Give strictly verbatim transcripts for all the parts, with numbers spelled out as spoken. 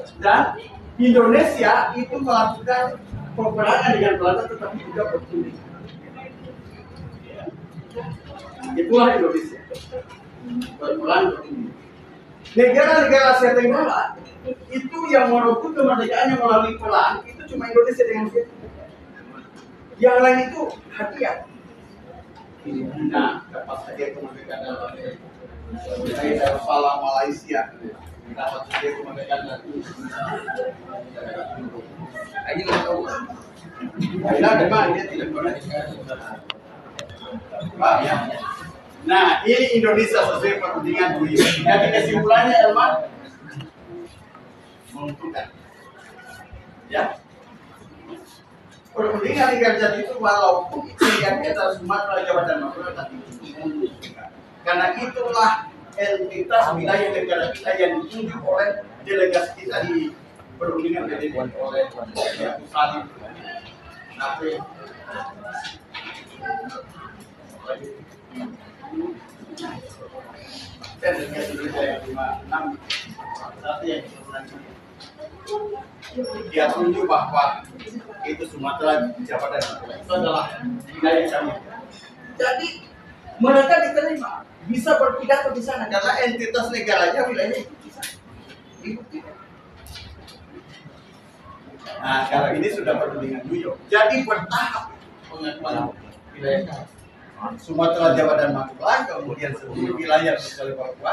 Dan Indonesia itu melakukan peperangan dengan Belanda tetapi juga bertunding. Itulah Indonesia. Berperang bertunding. Negara-negara Asia Tenggara itu yang merebut kemerdekaannya melalui perang itu cuma Indonesia dengan Vietnam. Yang lain itu hadiah. Nah, dapat hadiah kemerdekaan dari dari kepala Malaysia. Dapat hadiah kemerdekaan dari ini nggak tahu. Karena memang dia tidak pernah Pak, ya. Nah, ini Indonesia sesuai kepentingan dunia. Jadi kesimpulannya Elman menentukan. Ya. Perundingan Liga Jati itu walaupun itu yang kita Sumatera, Jawa dan Madura tapi itu menentukan. Karena itulah entitas wilayah negara kita yang ditunjuk oleh delegasi kita di perundingan P B B oleh Abu Salim. Nabi. Dia tunjuk bahwa itu Sumatera, Jawa dan Madura itu adalah wilayah kami. Jadi mereka diterima, bisa berpidato di sana karena entitas negaranya wilayah itu bisa dibuktikan. Nah, kalau ini sudah perundingan New York. Jadi bertahap pengakuan wilayah kami. Sumatera, Jawa dan Madura, kemudian seluruh wilayah kecuali Papua.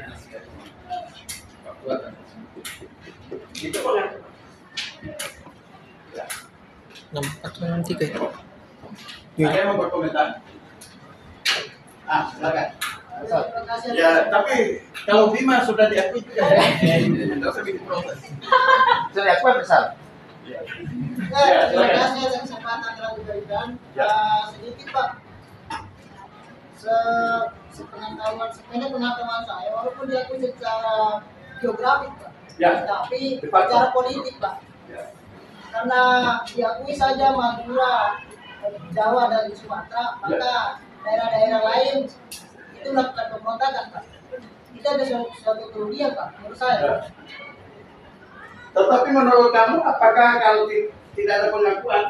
Papua dan itu pengakuan. Ya. enam atau enam tiga ya? Ada yang mau berkomentar? Ah, silakan. Ya, tapi kalau Bima sudah diakui juga ya, tidak usah bikin protes. Sudah diakui besar. Ya, terima kasih atas kesempatan telah diberikan. Sedikit Pak, se sepengetahuan sependek pengetahuan saya, walaupun diakui secara geografis Pak, ya. tapi secara politik Pak. Ya. Karena diakui saja Madura, Jawa dan Sumatera, maka daerah-daerah lain itu melakukan pemberontakan Pak. Itu ada suatu, suatu kerugian Pak, menurut saya. Ya. Tetapi menurut kamu, apakah kalau tidak ada pengakuan,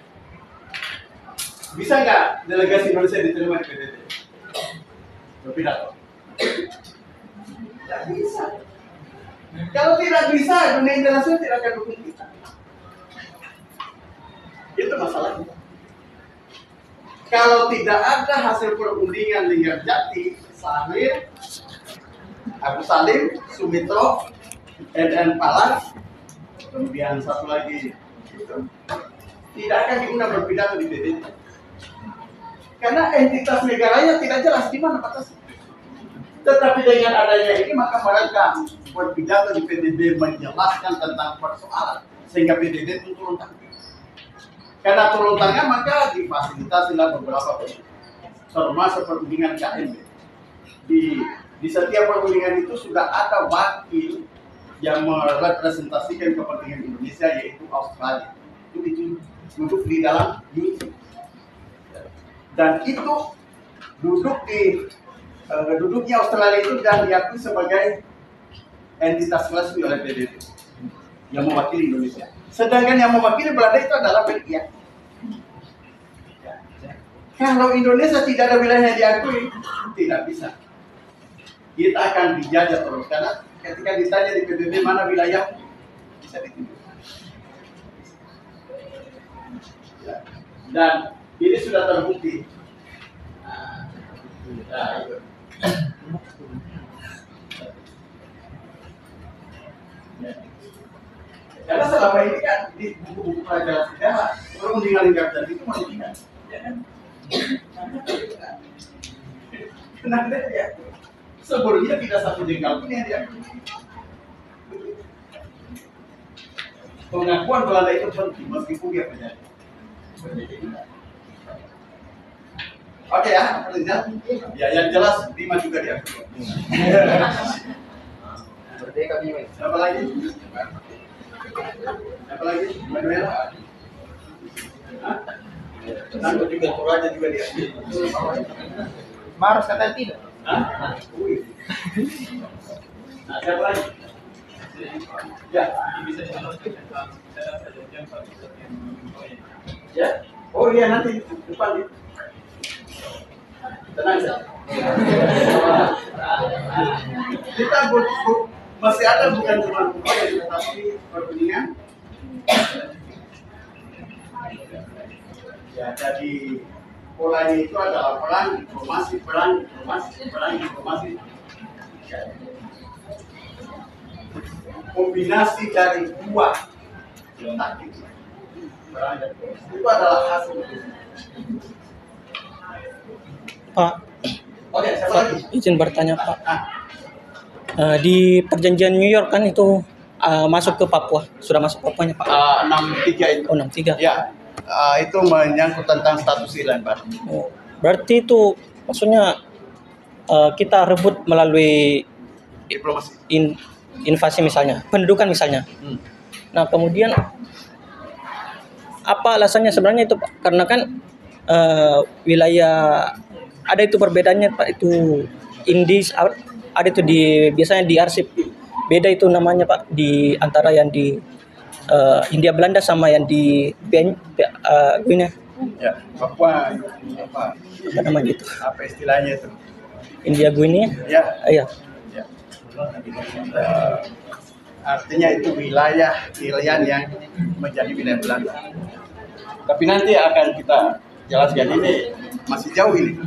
bisa nggak delegasi Indonesia diterima di P B B? Berpidato? Tidak bisa. Kalau tidak bisa, dunia internasional tidak akan dukung kita. Itu masalahnya. Kalau tidak ada hasil perundingan Linggarjati, Salim, Abu Salim, Sumitro, N N Palas, kemudian satu lagi itu, tidak akan diundang berpidato di P B B. Karena entitas negaranya tidak jelas di mana batasnya. Tetapi dengan adanya ini maka mereka berpidato di P B B menjelaskan tentang persoalan sehingga P B B pun turun tangan. Karena turun tangan maka difasilitasilah beberapa termasuk perundingan K M B. Di di setiap perundingan itu sudah ada wakil yang merepresentasikan kepentingan Indonesia yaitu Australia. Itu duduk di dalam U N. Dan itu duduk di uh, duduknya Australia itu dan diakui sebagai entitas resmi oleh P B B yang mewakili Indonesia. Sedangkan yang mewakili Belanda itu adalah Belgia. Ya. Kalau Indonesia tidak ada wilayah yang diakui, tidak bisa. Kita akan dijajah terus karena ketika ditanya di P B B mana wilayah bisa ditunjuk. Ya. Dan ini sudah terbukti. Nah, itu. Karena selama ini kan di buku-buku pelajaran sejarah perundingan Linggarjati itu menunjukkan, ya kan? Kenapa ya? Sebelumnya tidak satu jengkal pun yang diakui. Pengakuan Belanda itu penting meskipun dia terjadi. Oke ya, Rizal. Ya, yang jelas Bima juga diakui. Merdeka Bima. Apa lagi? Apa lagi? Manuel? Hah? Nanti juga Toraja juga diakui. Maros kata tidak. Hah? Wih. Nah, siapa lagi? Ya. Ya. Oh iya nanti depan nih. Tenang saja. Kita bu, bu, masih ada bukan cuma buku tapi perundingan. Ya, jadi polanya itu adalah perang diplomasi, perang diplomasi, perang diplomasi. Ya. Kombinasi dari dua taktik perang dan diplomasi itu adalah hasil. Pak, Oke, siapa lagi? izin bertanya Pak. Ah, Eh, di perjanjian New York kan itu eh, masuk ke Papua, sudah masuk Papuanya Pak? ah, enam tiga itu. Oh enam tiga. Ya, ah, itu menyangkut tentang status Irland, Pak. Oh, berarti itu maksudnya eh, kita rebut melalui Diplomasi. in- invasi misalnya, pendudukan misalnya. Hmm. Nah kemudian apa alasannya sebenarnya itu Pak? Karena kan eh, wilayah ada itu perbedaannya Pak, itu Indis ada itu di biasanya di arsip beda itu namanya Pak di antara yang di eh, Hindia Belanda sama yang di Ben, eh, Guinea. Ya, Papua apa? Apa namanya itu? Apa istilahnya itu? India Guinea. Ya, Ah, iya. ya. Eh, artinya itu wilayah pilihan yang menjadi wilayah Belanda. Tapi nanti akan kita jelaskan, ini masih jauh ini.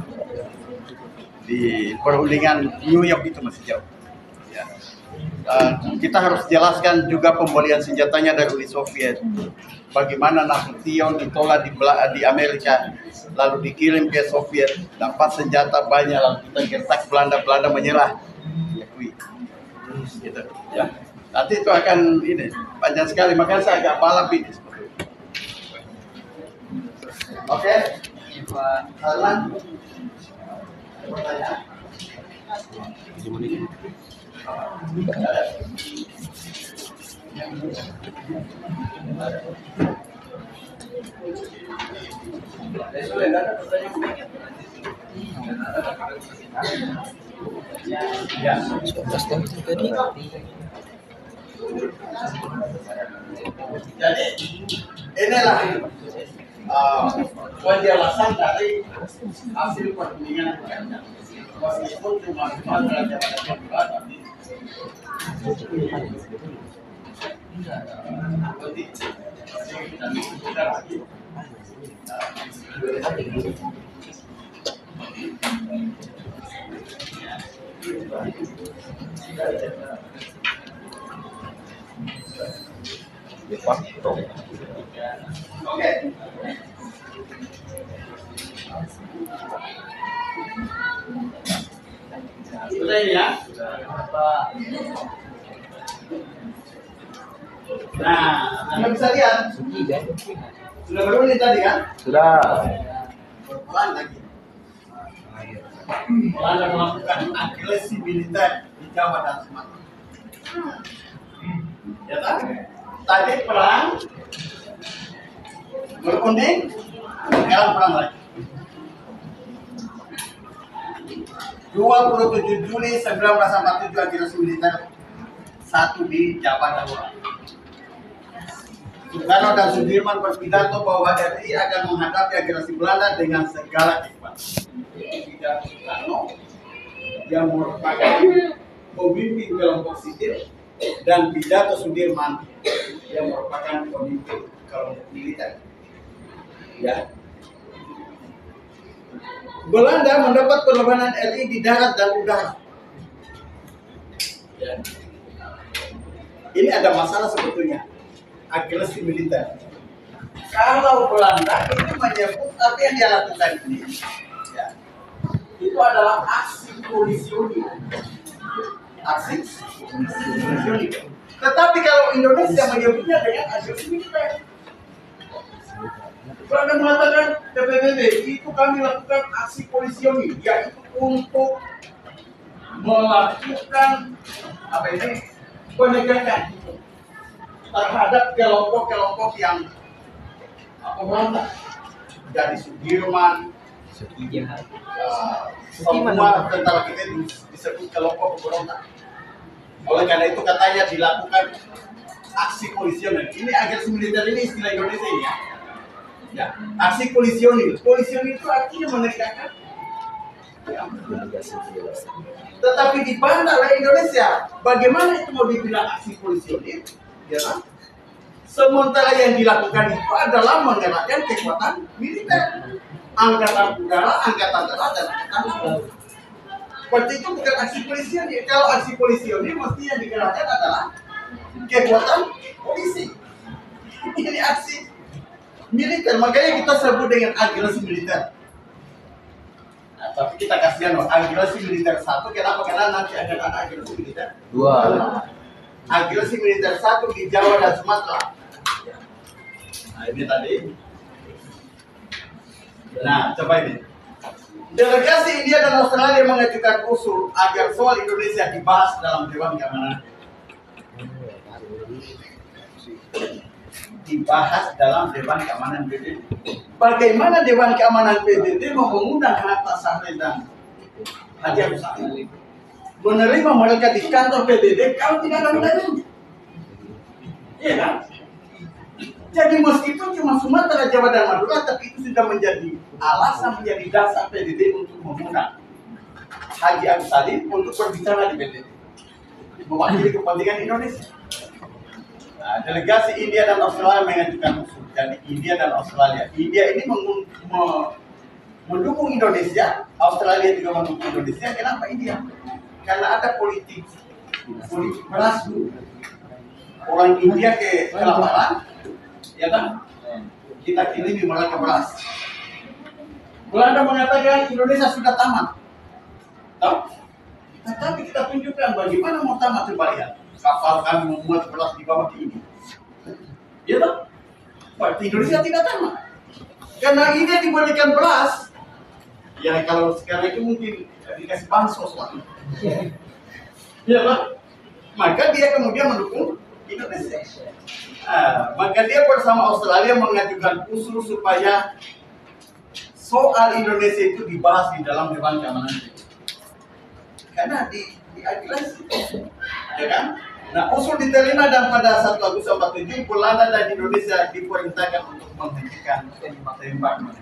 Di perundingan New York itu masih jauh. Ya. Uh, kita harus jelaskan juga pembelian senjatanya dari Uni Soviet. Bagaimana Nasution ditolak di, Bela- di Amerika, lalu dikirim ke Soviet, dapat senjata banyak, lalu kita gertak Belanda, Belanda menyerah. Diakui. Gitu. Ya. Nanti itu akan ini panjang sekali, makanya saya agak balap ini. Oke, Pak Arlan. Pertanyaan? Ya. sebelas tahun terjadi. Jadi inilah uh, penjelasan dari hasil perundingan yang meskipun cuma cuma belajar pada tapi Oke. Sudah ini ya? Nah, Anda bisa lihat. Sudah berunding tadi kan? Sudah. Pelan lagi. Belanda melakukan agresi militer di Jawa dan Sumatera. Ya kan? Tadi perang, berunding, sekarang perang lagi. dua puluh tujuh Juli seribu sembilan ratus empat puluh tujuh agresi militer satu di Jawa dan Sumatera. Soekarno dan Sudirman berpidato bahwa R I akan menghadapi agresi Belanda dengan segala hikmat. Pidato Soekarno yang merupakan pemimpin kelompok sipil dan pidato Sudirman yang merupakan pemimpin kelompok militer. Ya. Belanda mendapat perlawanan R I di darat dan udara. Ya. Ini ada masalah sebetulnya, agresi militer. Kalau Belanda itu menyebut apa yang dia lakukan ini, ya, itu adalah aksi kolisionis. Aksi kolisionis. Tetapi kalau Indonesia menyebutnya dengan agresi militer. Belanda mengatakan P B B itu kami lakukan aksi kolisionis, yaitu untuk melakukan apa ini penegakan terhadap kelompok-kelompok yang pemberontak. Dari Sudirman, uh, semua tentara kita disebut kelompok pemberontak. Oleh karena itu katanya dilakukan aksi kolisioner. Ini agresi militer ini istilah Indonesia ini ya. Ya, aksi kolisionil. Kolisionil itu artinya menegakkan. Ya. Tetapi dibantah oleh Indonesia. Bagaimana itu mau dibilang aksi kolisionil? Ya kan? Sementara yang dilakukan itu adalah mengerahkan kekuatan militer, angkatan udara, angkatan darat, dan angkatan laut. Berarti itu bukan aksi kolisionil. Kalau aksi kolisionil mesti yang dikerahkan adalah kekuatan polisi. Ini aksi militer, makanya kita sebut dengan agresi militer. Nah, tapi kita kasihan loh, agresi militer satu, kenapa? Karena nanti akan ada agresi militer Dua. agresi militer satu di Jawa dan Sumatera. Nah ini tadi. Nah coba ini. Delegasi India dan Australia mengajukan usul agar soal Indonesia dibahas dalam Dewan Keamanan. Dibahas dalam Dewan Keamanan P B B. Bagaimana Dewan Keamanan P B B mau mengundang Hatta Sahri dan Haji Agus Salim menerima mereka di kantor P B B kalau tidak ada undangannya? Iya kan? Jadi meskipun cuma Sumatera, Jawa dan Madura, tapi itu sudah menjadi alasan, menjadi dasar P B B untuk mengundang Haji Agus Salim untuk berbicara di P B B, mewakili kepentingan Indonesia. Nah, delegasi India dan Australia mengajukan usul. Jadi India dan Australia, India ini mengun- me- mendukung Indonesia, Australia juga mendukung Indonesia. Kenapa India? Karena ada politik, politik beras dulu. Orang India ke kelaparan, ya kan? Kita kini di mereka beras. Belanda mengatakan Indonesia sudah tamat. Tahu? Tetapi kita tunjukkan bagaimana mau tamat, coba lihat. Kapal kami memuat beras di bawah ini. Ya toh? Berarti Indonesia tidak tamat. Karena ini diberikan beras. Ya kalau sekarang itu mungkin dikasih bansos lah. Ya kan? Maka dia kemudian mendukung Indonesia. Nah, maka dia bersama Australia mengajukan usul supaya soal Indonesia itu dibahas di dalam Dewan Keamanan. Karena di di agresi, ya kan? Nah, usul diterima dan pada satu Agustus empat puluh tujuh Belanda dan Indonesia diperintahkan untuk menghentikan tembak menembak.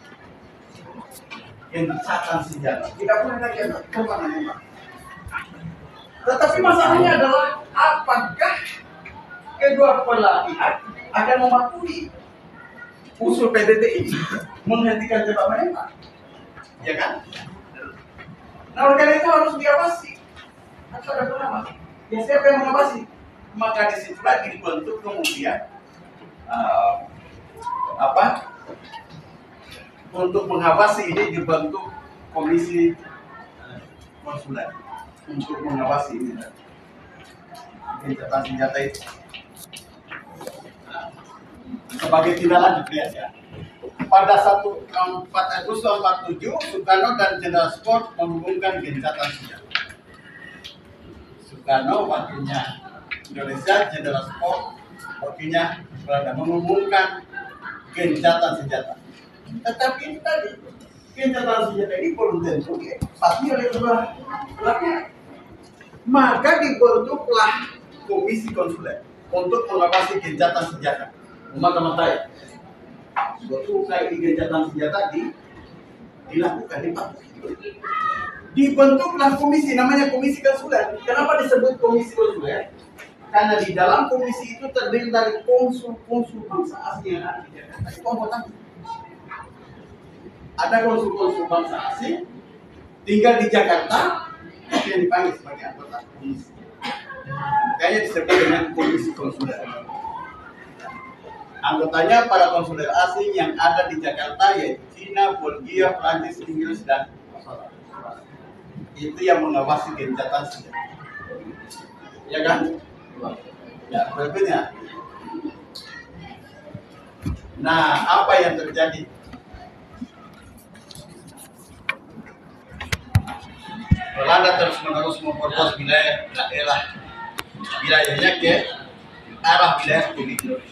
Gencatan senjata. Tidak boleh lagi ada tembak menembak. Tetapi masalahnya adalah apakah kedua belah pihak akan mematuhi usul P B B ini menghentikan tembak menembak, ya kan? Nah, oleh karena itu harus diawasi. Harus ada pengawas. Ya, siapa yang mengawasi? Maka di situ lagi dibentuk kemudian uh, apa? Untuk mengawasi ini dibentuk komisi konsuler untuk mengawasi ini. Gencatan senjata itu. Nah, sebagai tindak lanjut ya. Pada satu empat Agustus empat puluh tujuh, Soekarno dan Jenderal Scott mengumumkan gencatan senjata. Soekarno wakilnya Indonesia, Jenderal Scott wakilnya Belanda mengumumkan gencatan senjata. Tetapi ini tadi gencatan senjata ini belum tentu pasti oleh kedua belah pihak. Maka dibentuklah komisi konsuler untuk mengawasi gencatan senjata. Umat-umat betul kayak di gencatan senjata di, dilakukan di dibentuklah komisi namanya komisi konsuler. Kenapa disebut komisi konsuler? Karena di dalam komisi itu terdiri dari konsul-konsul bangsa asing yang ada di Jakarta. Itu anggota. Ada konsul-konsul bangsa asing tinggal di Jakarta yang dipanggil sebagai anggota komisi. Makanya disebut dengan komisi konsuler. Anggotanya para konsuler asing yang ada di Jakarta yaitu Cina, Belgia, Prancis, Inggris, dan Australia. Itu yang mengawasi gencatan senjata. Ya kan? Ya, berikutnya. Nah, apa yang terjadi? Belanda terus-menerus memperluas wilayah daerah wilayahnya ke arah wilayah Republik Indonesia.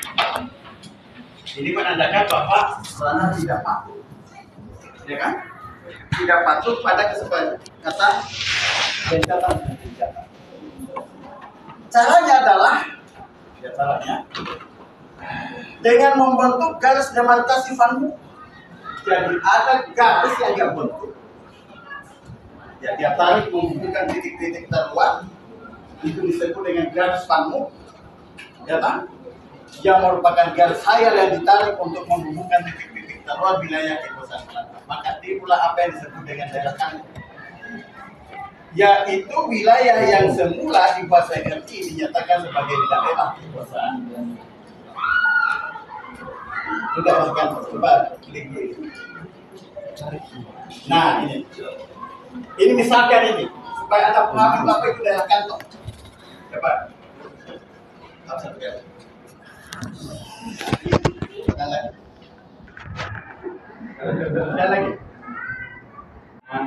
Ini menandakan bahwa Belanda tidak patuh, ya kan? Tidak patuh pada kesepakatan gencatan senjata. Caranya adalah, ya caranya, dengan membentuk garis demarkasi-Vanmu. Jadi ada garis yang dia bentuk. Ya, dia tarik menghubungkan titik-titik terluar. Itu disebut dengan garis Vanmu. Ya kan? Yang merupakan garis khayal yang ditarik untuk menghubungkan titik-titik terluar wilayah kekuasaan Belanda. Maka timbullah apa yang disebut dengan daerah Kanto. Yaitu wilayah yang semula dikuasai R I dinyatakan sebagai daerah kekuasaan. Sudah kan, coba klik dulu. Nah ini, ini misalkan ini supaya anda paham apa itu daerah Kanto. Coba, satu kali. Sekali lagi. Sekali lagi.